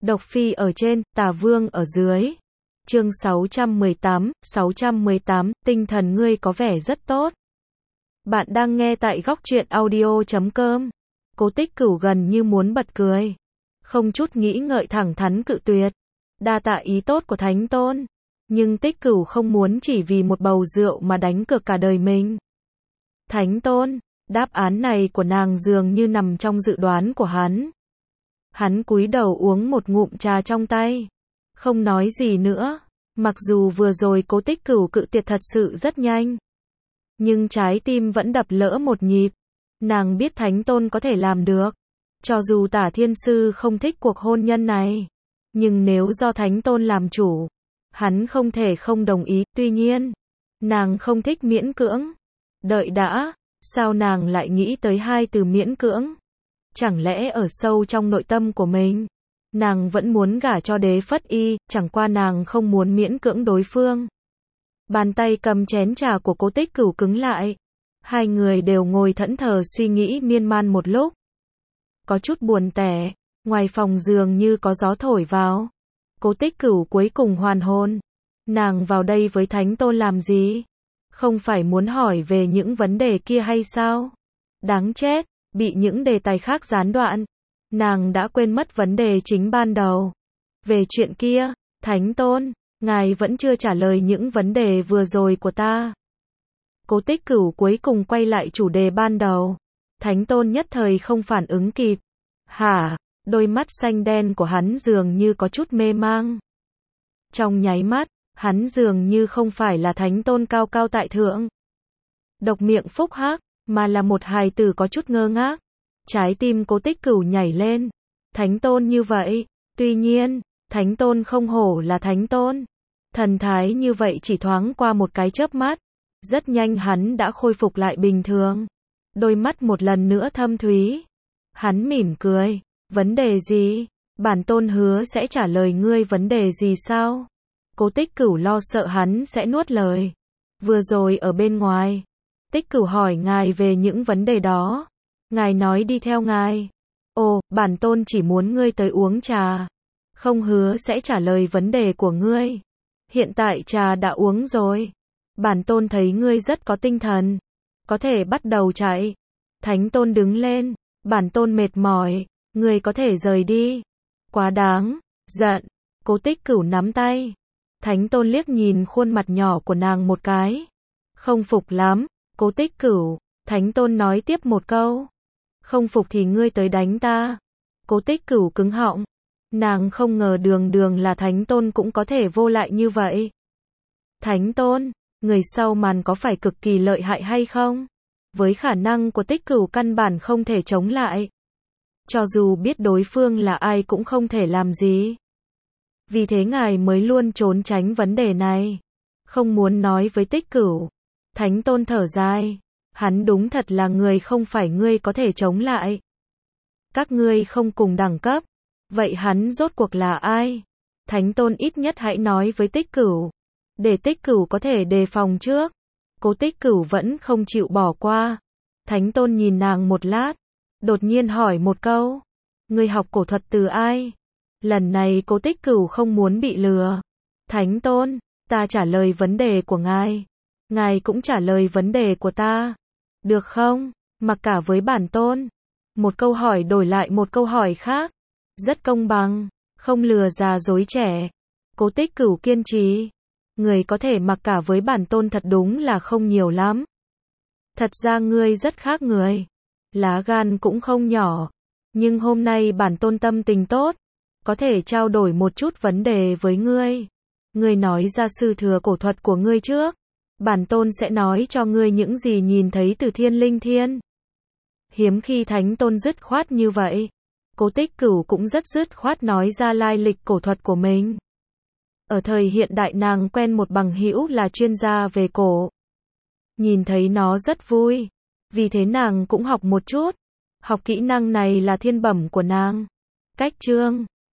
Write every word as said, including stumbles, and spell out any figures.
Độc Phi ở trên, Tà Vương ở dưới. Chương sáu trăm mười tám, sáu trăm mười tám, tinh thần ngươi có vẻ rất tốt. Bạn đang nghe tại góc truyện audio chấm com. Cố Tích Cửu gần như muốn bật cười. Không chút nghĩ ngợi thẳng thắn cự tuyệt. Đa tạ ý tốt của Thánh Tôn. Nhưng Tích Cửu không muốn chỉ vì một bầu rượu mà đánh cược cả đời mình. Thánh Tôn, đáp án này của nàng dường như nằm trong dự đoán của hắn. Hắn cúi đầu uống một ngụm trà trong tay. Không nói gì nữa. Mặc dù vừa rồi Cố Tích Cửu cự tuyệt thật sự rất nhanh. Nhưng trái tim vẫn đập lỡ một nhịp. Nàng biết Thánh Tôn có thể làm được. Cho dù Tả Thiên Sư không thích cuộc hôn nhân này. Nhưng nếu do Thánh Tôn làm chủ. Hắn không thể không đồng ý. Tuy nhiên, nàng không thích miễn cưỡng. Đợi đã, sao nàng lại nghĩ tới hai từ miễn cưỡng? Chẳng lẽ ở sâu trong nội tâm của mình, nàng vẫn muốn gả cho Đế Phất Y, chẳng qua nàng không muốn miễn cưỡng đối phương. Bàn tay cầm chén trà của Cố Tích Cửu cứng lại. Hai người đều ngồi thẫn thờ suy nghĩ miên man một lúc. Có chút buồn tẻ, ngoài phòng dường như có gió thổi vào. Cố Tích Cửu cuối cùng hoàn hồn. Nàng vào đây với Thánh Tôn làm gì? Không phải muốn hỏi về những vấn đề kia hay sao? Đáng chết, bị những đề tài khác gián đoạn. Nàng đã quên mất vấn đề chính ban đầu. Về chuyện kia, Thánh Tôn, ngài vẫn chưa trả lời những vấn đề vừa rồi của ta. Cố Tích Cửu cuối cùng quay lại chủ đề ban đầu. Thánh Tôn nhất thời không phản ứng kịp. Hả? Đôi mắt xanh đen của hắn dường như có chút mê mang. Trong nháy mắt, hắn dường như không phải là Thánh Tôn cao cao tại thượng. Độc miệng phúc hắc, mà là một hài tử có chút ngơ ngác. Trái tim Cố Tích Cửu nhảy lên. Thánh Tôn như vậy. Tuy nhiên, Thánh Tôn không hổ là Thánh Tôn. Thần thái như vậy chỉ thoáng qua một cái chớp mắt. Rất nhanh hắn đã khôi phục lại bình thường. Đôi mắt một lần nữa thâm thúy. Hắn mỉm cười. Vấn đề gì? Bản Tôn hứa sẽ trả lời ngươi vấn đề gì sao? Cố Tích Cửu lo sợ hắn sẽ nuốt lời. Vừa rồi ở bên ngoài, Tích Cửu hỏi ngài về những vấn đề đó. Ngài nói đi theo ngài. Ồ, bản Tôn chỉ muốn ngươi tới uống trà. Không hứa sẽ trả lời vấn đề của ngươi. Hiện tại trà đã uống rồi. Bản Tôn thấy ngươi rất có tinh thần. Có thể bắt đầu chạy. Thánh Tôn đứng lên. Bản Tôn mệt mỏi. Ngươi có thể rời đi. Quá đáng. Giận. Cố Tích Cửu nắm tay. Thánh Tôn liếc nhìn khuôn mặt nhỏ của nàng một cái. Không phục lắm. Cố Tích Cửu. Thánh Tôn nói tiếp một câu. Không phục thì ngươi tới đánh ta. Cố Tích Cửu cứng họng. Nàng không ngờ đường đường là Thánh Tôn cũng có thể vô lại như vậy. Thánh Tôn, người sau màn có phải cực kỳ lợi hại hay không? Với khả năng của Tích Cửu căn bản không thể chống lại. Cho dù biết đối phương là ai cũng không thể làm gì. Vì thế ngài mới luôn trốn tránh vấn đề này. Không muốn nói với Tích Cửu. Thánh Tôn thở dài. Hắn đúng thật là người không phải ngươi có thể chống lại. Các ngươi không cùng đẳng cấp. Vậy hắn rốt cuộc là ai? Thánh Tôn ít nhất hãy nói với Tích Cửu. Để Tích Cửu có thể đề phòng trước. Cố Tích Cửu vẫn không chịu bỏ qua. Thánh Tôn nhìn nàng một lát. Đột nhiên hỏi một câu. Ngươi học cổ thuật từ ai? Lần này Cố Tích Cửu không muốn bị lừa. Thánh Tôn, ta trả lời vấn đề của ngài. Ngài cũng trả lời vấn đề của ta. Được không? Mặc cả với bản Tôn. Một câu hỏi đổi lại một câu hỏi khác. Rất công bằng. Không lừa già dối trẻ. Cố Tích Cửu kiên trì. Người có thể mặc cả với bản Tôn thật đúng là không nhiều lắm. Thật ra ngươi rất khác người. Lá gan cũng không nhỏ. Nhưng hôm nay bản Tôn tâm tình tốt. Có thể trao đổi một chút vấn đề với ngươi. Ngươi nói ra sư thừa cổ thuật của ngươi trước. Bản Tôn sẽ nói cho ngươi những gì nhìn thấy từ thiên linh thiên. Hiếm khi Thánh Tôn dứt khoát như vậy. Cố Tích Cửu cũng rất dứt khoát nói ra lai lịch cổ thuật của mình. Ở thời hiện đại nàng quen một bằng hữu là chuyên gia về cổ. Nhìn thấy nó rất vui. Vì thế nàng cũng học một chút. Học kỹ năng này là thiên bẩm của nàng. Cách chương